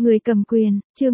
Người cầm quyền, chương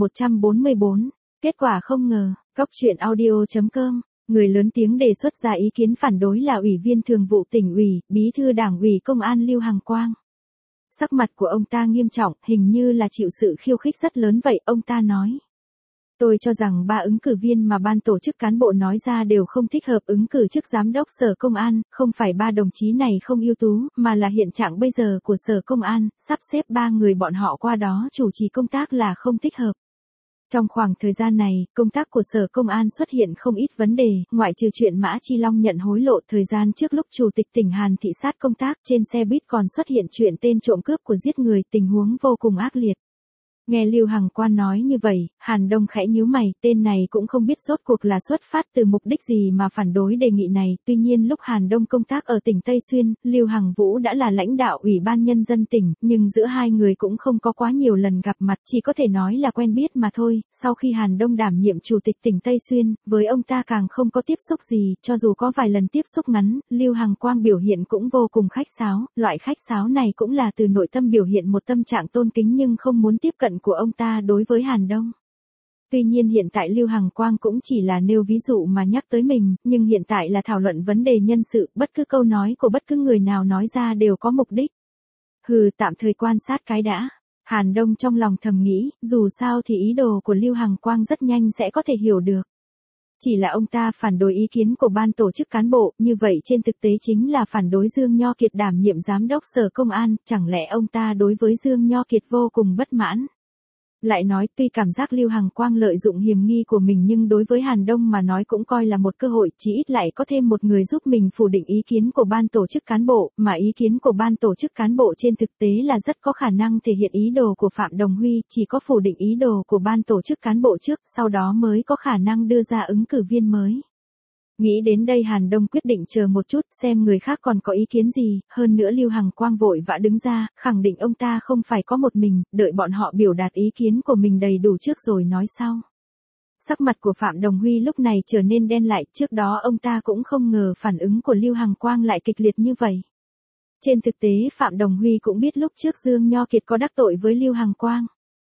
1144, kết quả không ngờ, Cóc truyện audio.com, người lớn tiếng đề xuất ra ý kiến phản đối là Ủy viên Thường vụ Tỉnh ủy, Bí thư Đảng ủy Công an Lưu Hằng Quang. Sắc mặt của ông ta nghiêm trọng, hình như là chịu sự khiêu khích rất lớn vậy, ông ta nói. Tôi cho rằng 3 ứng cử viên mà ban tổ chức cán bộ nói ra đều không thích hợp ứng cử chức giám đốc Sở Công an, không phải 3 đồng chí này không ưu tú, mà là hiện trạng bây giờ của Sở Công an, sắp xếp 3 người bọn họ qua đó chủ trì công tác là không thích hợp. Trong khoảng thời gian này, công tác của Sở Công an xuất hiện không ít vấn đề, ngoại trừ chuyện Mã Chi Long nhận hối lộ thời gian trước lúc Chủ tịch tỉnh Hàn thị sát công tác, trên xe buýt còn xuất hiện chuyện tên trộm cướp của giết người, tình huống vô cùng ác liệt. Nghe Lưu Hằng Quang nói như vậy, Hàn Đông khẽ nhíu mày, tên này cũng không biết rốt cuộc là xuất phát từ mục đích gì mà phản đối đề nghị này, tuy nhiên lúc Hàn Đông công tác ở tỉnh Tây Xuyên, Lưu Hằng Vũ đã là lãnh đạo Ủy ban Nhân dân tỉnh, nhưng giữa hai người cũng không có quá nhiều lần gặp mặt, chỉ có thể nói là quen biết mà thôi. Sau khi Hàn Đông đảm nhiệm Chủ tịch tỉnh Tây Xuyên, với ông ta càng không có tiếp xúc gì, cho dù có vài lần tiếp xúc ngắn, Lưu Hằng Quang biểu hiện cũng vô cùng khách sáo, loại khách sáo này cũng là từ nội tâm biểu hiện một tâm trạng tôn kính nhưng không muốn tiếp cận của ông ta đối với Hàn Đông. Tuy nhiên hiện tại Lưu Hằng Quang cũng chỉ là nêu ví dụ mà nhắc tới mình, nhưng hiện tại là thảo luận vấn đề nhân sự, bất cứ câu nói của bất cứ người nào nói ra đều có mục đích. Tạm thời quan sát cái đã. Hàn Đông trong lòng thầm nghĩ, dù sao thì ý đồ của Lưu Hằng Quang rất nhanh sẽ có thể hiểu được. Chỉ là ông ta phản đối ý kiến của ban tổ chức cán bộ, như vậy trên thực tế chính là phản đối Dương Nho Kiệt đảm nhiệm giám đốc Sở Công an, chẳng lẽ ông ta đối với Dương Nho Kiệt vô cùng bất mãn. Lại nói tuy cảm giác Lưu Hằng Quang lợi dụng hiểm nghi của mình nhưng đối với Hàn Đông mà nói cũng coi là một cơ hội, chỉ ít lại có thêm một người giúp mình phủ định ý kiến của ban tổ chức cán bộ, mà ý kiến của ban tổ chức cán bộ trên thực tế là rất có khả năng thể hiện ý đồ của Phạm Đồng Huy, chỉ có phủ định ý đồ của ban tổ chức cán bộ trước, sau đó mới có khả năng đưa ra ứng cử viên mới. Nghĩ đến đây Hàn Đông quyết định chờ một chút xem người khác còn có ý kiến gì, hơn nữa Lưu Hằng Quang vội vã đứng ra, khẳng định ông ta không phải có một mình, đợi bọn họ biểu đạt ý kiến của mình đầy đủ trước rồi nói sau. Sắc mặt của Phạm Đồng Huy lúc này trở nên đen lại, trước đó ông ta cũng không ngờ phản ứng của Lưu Hằng Quang lại kịch liệt như vậy. Trên thực tế Phạm Đồng Huy cũng biết lúc trước Dương Nho Kiệt có đắc tội với Lưu Hằng Quang.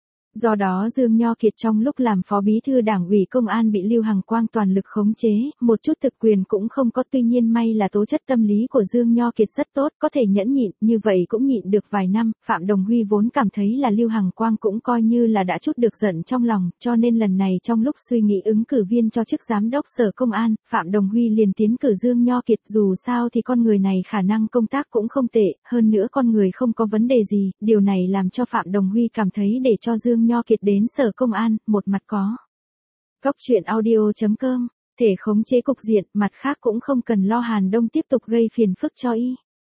Do đó Dương Nho Kiệt trong lúc làm phó bí thư Đảng ủy Công an bị Lưu Hằng Quang toàn lực khống chế, một chút thực quyền cũng không có, tuy nhiên may là tố chất tâm lý của Dương Nho Kiệt rất tốt, có thể nhẫn nhịn, như vậy cũng nhịn được vài năm. Phạm Đồng Huy vốn cảm thấy là Lưu Hằng Quang cũng coi như là đã chút được giận trong lòng, cho nên lần này trong lúc suy nghĩ ứng cử viên cho chức giám đốc Sở Công an, Phạm Đồng Huy liền tiến cử Dương Nho Kiệt, dù sao thì con người này khả năng công tác cũng không tệ, hơn nữa con người không có vấn đề gì, điều này làm cho Phạm Đồng Huy cảm thấy để cho Dương Nho Kiệt đến Sở Công an, một mặt có Cóc truyện audio.com, thể khống chế cục diện, mặt khác cũng không cần lo Hàn Đông tiếp tục gây phiền phức cho y.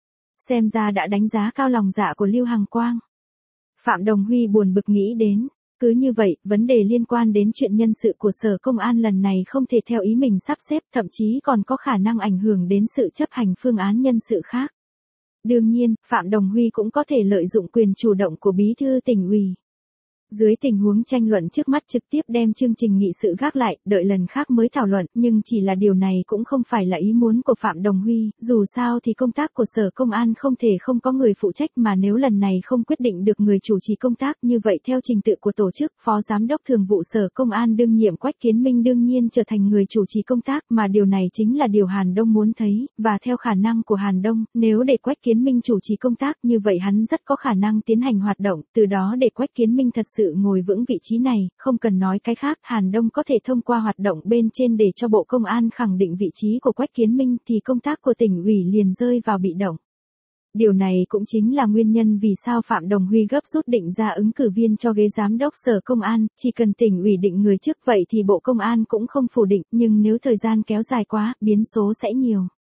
Xem ra đã đánh giá cao lòng dạ của Lưu Hằng Quang. Phạm Đồng Huy buồn bực nghĩ đến, cứ như vậy, vấn đề liên quan đến chuyện nhân sự của Sở Công an lần này không thể theo ý mình sắp xếp, thậm chí còn có khả năng ảnh hưởng đến sự chấp hành phương án nhân sự khác. Đương nhiên, Phạm Đồng Huy cũng có thể lợi dụng quyền chủ động của bí thư tỉnh ủy. Dưới tình huống tranh luận trước mắt trực tiếp đem chương trình nghị sự gác lại, đợi lần khác mới thảo luận, nhưng chỉ là điều này cũng không phải là ý muốn của Phạm Đồng Huy, dù sao thì công tác của Sở Công an không thể không có người phụ trách, mà nếu lần này không quyết định được người chủ trì công tác, như vậy theo trình tự của tổ chức, Phó Giám đốc Thường vụ Sở Công an đương nhiệm Quách Kiến Minh đương nhiên trở thành người chủ trì công tác, mà điều này chính là điều Hàn Đông muốn thấy, và theo khả năng của Hàn Đông, nếu để Quách Kiến Minh chủ trì công tác, như vậy hắn rất có khả năng tiến hành hoạt động, từ đó để Quách Kiến Minh thật sự ngồi vững vị trí này, không cần nói cái khác, Hàn Đông có thể thông qua hoạt động bên trên để cho Bộ Công an khẳng định vị trí của Quách Kiến Minh thì công tác của tỉnh ủy liền rơi vào bị động. Điều này cũng chính là nguyên nhân vì sao Phạm Đồng Huy gấp rút định ra ứng cử viên cho ghế giám đốc Sở Công an, chỉ cần tỉnh ủy định người trước vậy thì Bộ Công an cũng không phủ định, nhưng nếu thời gian kéo dài quá, biến số sẽ nhiều.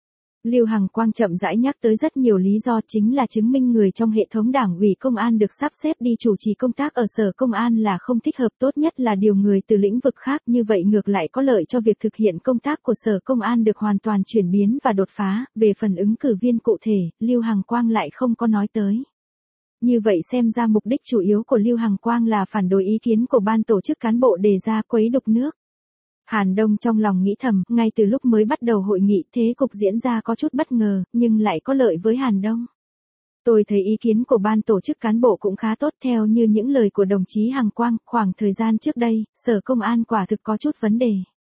Lưu Hằng Quang chậm rãi nhắc tới rất nhiều lý do, chính là chứng minh người trong hệ thống Đảng ủy Công an được sắp xếp đi chủ trì công tác ở Sở Công an là không thích hợp, tốt nhất là điều người từ lĩnh vực khác, như vậy ngược lại có lợi cho việc thực hiện công tác của Sở Công an được hoàn toàn chuyển biến và đột phá. Về phần ứng cử viên cụ thể, Lưu Hằng Quang lại không có nói tới. Như vậy xem ra mục đích chủ yếu của Lưu Hằng Quang là phản đối ý kiến của ban tổ chức cán bộ đề ra, quấy đục nước. Hàn Đông trong lòng nghĩ thầm, ngay từ lúc mới bắt đầu hội nghị thế cục diễn ra có chút bất ngờ, nhưng lại có lợi với Hàn Đông. Tôi thấy ý kiến của ban tổ chức cán bộ cũng khá tốt theo như những lời của đồng chí Hằng Quang, khoảng thời gian trước đây, Sở Công an quả thực có chút vấn đề.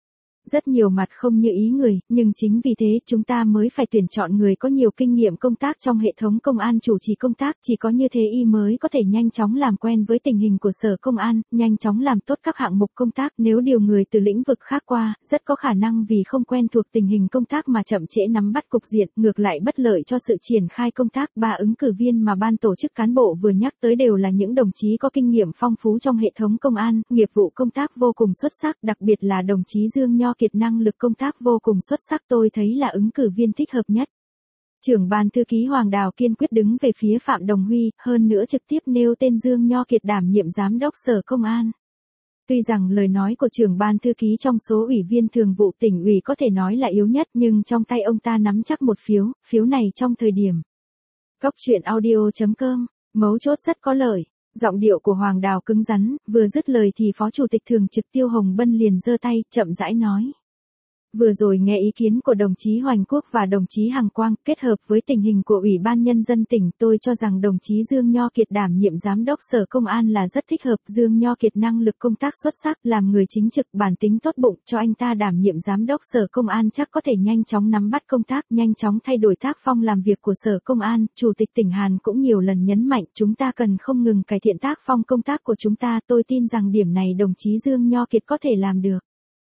Rất nhiều mặt không như ý người, nhưng chính vì thế chúng ta mới phải tuyển chọn người có nhiều kinh nghiệm công tác trong hệ thống công an chủ trì công tác, chỉ có như thế y mới có thể nhanh chóng làm quen với tình hình của Sở Công an, nhanh chóng làm tốt các hạng mục công tác, nếu điều người từ lĩnh vực khác qua, rất có khả năng vì không quen thuộc tình hình công tác mà chậm trễ nắm bắt cục diện, ngược lại bất lợi cho sự triển khai công tác. Ba ứng cử viên mà ban tổ chức cán bộ vừa nhắc tới đều là những đồng chí có kinh nghiệm phong phú trong hệ thống công an, nghiệp vụ công tác vô cùng xuất sắc, đặc biệt là đồng chí Dương Nho Kiệt năng lực công tác vô cùng xuất sắc, tôi thấy là ứng cử viên thích hợp nhất. Trưởng ban thư ký Hoàng Đào kiên quyết đứng về phía Phạm Đồng Huy, hơn nữa trực tiếp nêu tên Dương Nho Kiệt đảm nhiệm giám đốc Sở Công an. Tuy rằng lời nói của trưởng ban thư ký trong số ủy viên thường vụ tỉnh ủy có thể nói là yếu nhất, nhưng trong tay ông ta nắm chắc một phiếu này trong thời điểm. Góc truyện audio.com, mấu chốt rất có lợi. Giọng điệu của Hoàng Đào cứng rắn, vừa dứt lời thì Phó Chủ tịch Thường trực Tiêu Hồng Bân liền giơ tay, chậm rãi nói. Vừa rồi nghe ý kiến của đồng chí Hoành Quốc và đồng chí Hằng Quang, kết hợp với tình hình của Ủy ban Nhân dân tỉnh, tôi cho rằng đồng chí Dương Nho Kiệt đảm nhiệm giám đốc Sở Công an là rất thích hợp. Dương Nho Kiệt năng lực công tác xuất sắc, làm người chính trực, bản tính tốt bụng, cho anh ta đảm nhiệm giám đốc Sở Công an chắc có thể nhanh chóng nắm bắt công tác, nhanh chóng thay đổi tác phong làm việc của Sở Công an. Chủ tịch tỉnh Hàn cũng nhiều lần nhấn mạnh chúng ta cần không ngừng cải thiện tác phong công tác của chúng ta, tôi tin rằng điểm này đồng chí Dương Nho Kiệt có thể làm được.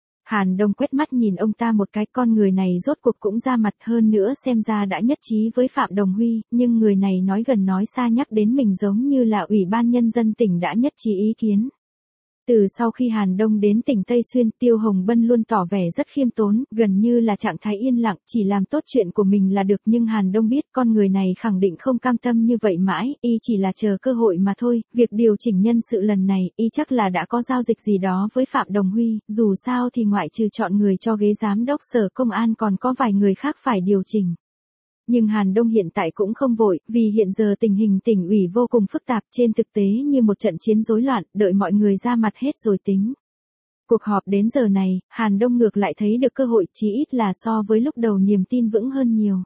Hàn Đông quét mắt nhìn ông ta một cái, con người này rốt cuộc cũng ra mặt, hơn nữa xem ra đã nhất trí với Phạm Đồng Huy, nhưng người này nói gần nói xa nhắc đến mình giống như là Ủy ban Nhân dân tỉnh đã nhất trí ý kiến. Từ sau khi Hàn Đông đến tỉnh Tây Xuyên, Tiêu Hồng Bân luôn tỏ vẻ rất khiêm tốn, gần như là trạng thái yên lặng, chỉ làm tốt chuyện của mình là được, nhưng Hàn Đông biết con người này khẳng định không cam tâm như vậy mãi, y chỉ là chờ cơ hội mà thôi, việc điều chỉnh nhân sự lần này, y chắc là đã có giao dịch gì đó với Phạm Đồng Huy, dù sao thì ngoại trừ chọn người cho ghế giám đốc Sở Công an còn có vài người khác phải điều chỉnh. Nhưng Hàn Đông hiện tại cũng không vội, vì hiện giờ tình hình tỉnh ủy vô cùng phức tạp, trên thực tế như một trận chiến rối loạn, đợi mọi người ra mặt hết rồi tính. Cuộc họp đến giờ này, Hàn Đông ngược lại thấy được cơ hội, chí ít là so với lúc đầu niềm tin vững hơn nhiều.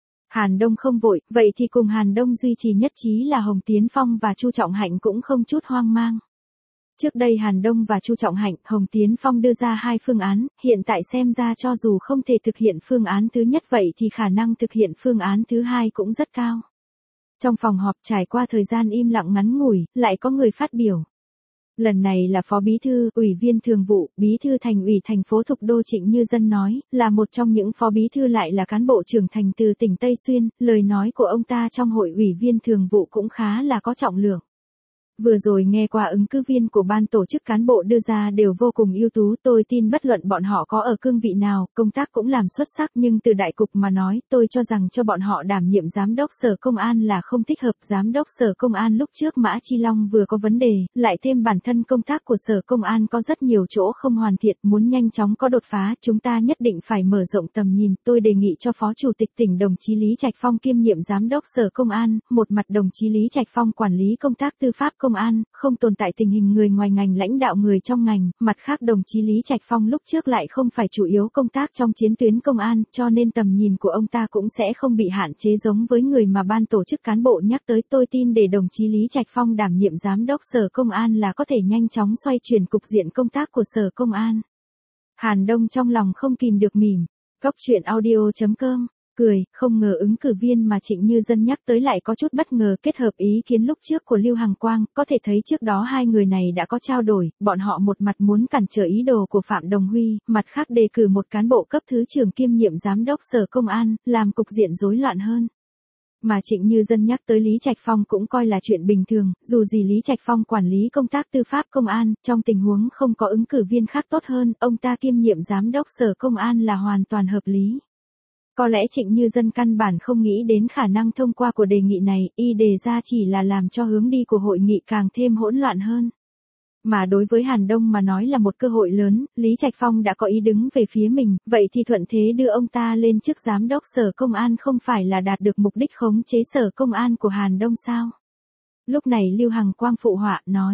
Hàn Đông không vội, vậy thì cùng Hàn Đông duy trì nhất trí là Hồng Tiến Phong và Chu Trọng Hạnh cũng không chút hoang mang. Trước đây Hàn Đông và Chu Trọng Hạnh, Hồng Tiến Phong đưa ra hai phương án, hiện tại xem ra cho dù không thể thực hiện phương án thứ nhất vậy thì khả năng thực hiện phương án thứ hai cũng rất cao. Trong phòng họp trải qua thời gian im lặng ngắn ngủi, lại có người phát biểu. Lần này là Phó Bí Thư, Ủy viên Thường vụ, Bí Thư Thành ủy thành phố Thục Đô Trịnh Như Dân nói, là một trong những Phó Bí Thư lại là cán bộ trưởng thành từ tỉnh Tây Xuyên, lời nói của ông ta trong hội Ủy viên Thường vụ cũng khá là có trọng lượng. Vừa rồi nghe qua ứng cử viên của ban tổ chức cán bộ đưa ra đều vô cùng ưu tú, tôi tin bất luận bọn họ có ở cương vị nào, công tác cũng làm xuất sắc, nhưng từ đại cục mà nói, tôi cho rằng cho bọn họ đảm nhiệm giám đốc Sở Công an là không thích hợp. Giám đốc Sở Công an lúc trước Mã Chi Long vừa có vấn đề, lại thêm bản thân công tác của Sở Công an có rất nhiều chỗ không hoàn thiện, muốn nhanh chóng có đột phá, chúng ta nhất định phải mở rộng tầm nhìn. Tôi đề nghị cho Phó Chủ tịch tỉnh đồng chí Lý Trạch Phong kiêm nhiệm giám đốc Sở Công an, một mặt đồng chí Lý Trạch Phong quản lý công tác tư pháp công an, không tồn tại tình hình người ngoài ngành lãnh đạo người trong ngành, mặt khác đồng chí Lý Trạch Phong lúc trước lại không phải chủ yếu công tác trong chiến tuyến công an, cho nên tầm nhìn của ông ta cũng sẽ không bị hạn chế giống với người mà ban tổ chức cán bộ nhắc tới. Tôi tin để đồng chí Lý Trạch Phong đảm nhiệm giám đốc Sở Công an là có thể nhanh chóng xoay chuyển cục diện công tác của Sở Công an. Hàn Đông trong lòng không kìm được mỉm. Góc truyện audio.com cười, không ngờ ứng cử viên mà Trịnh Như Dân nhắc tới lại có chút bất ngờ, kết hợp ý kiến lúc trước của Lưu Hằng Quang, có thể thấy trước đó hai người này đã có trao đổi, bọn họ một mặt muốn cản trở ý đồ của Phạm Đồng Huy, mặt khác đề cử một cán bộ cấp thứ trưởng kiêm nhiệm giám đốc Sở Công an, làm cục diện rối loạn hơn. Mà Trịnh Như Dân nhắc tới Lý Trạch Phong cũng coi là chuyện bình thường, dù gì Lý Trạch Phong quản lý công tác tư pháp công an, trong tình huống không có ứng cử viên khác tốt hơn, ông ta kiêm nhiệm giám đốc Sở Công an là hoàn toàn hợp lý. Có lẽ Trịnh Như Dân căn bản không nghĩ đến khả năng thông qua của đề nghị này, y đề ra chỉ là làm cho hướng đi của hội nghị càng thêm hỗn loạn hơn. Mà đối với Hàn Đông mà nói là một cơ hội lớn, Lý Trạch Phong đã có ý đứng về phía mình, vậy thì thuận thế đưa ông ta lên chức giám đốc Sở Công an không phải là đạt được mục đích khống chế Sở Công an của Hàn Đông sao? Lúc này Lưu Hằng Quang phụ họa, nói.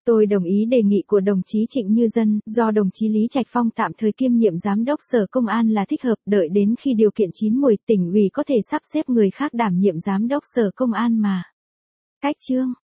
Tôi đồng ý đề nghị của đồng chí Trịnh Như Dân, do đồng chí Lý Trạch Phong tạm thời kiêm nhiệm giám đốc Sở Công an là thích hợp, đợi đến khi điều kiện chín muồi, tỉnh ủy có thể sắp xếp người khác đảm nhiệm giám đốc Sở Công an mà. Cách chương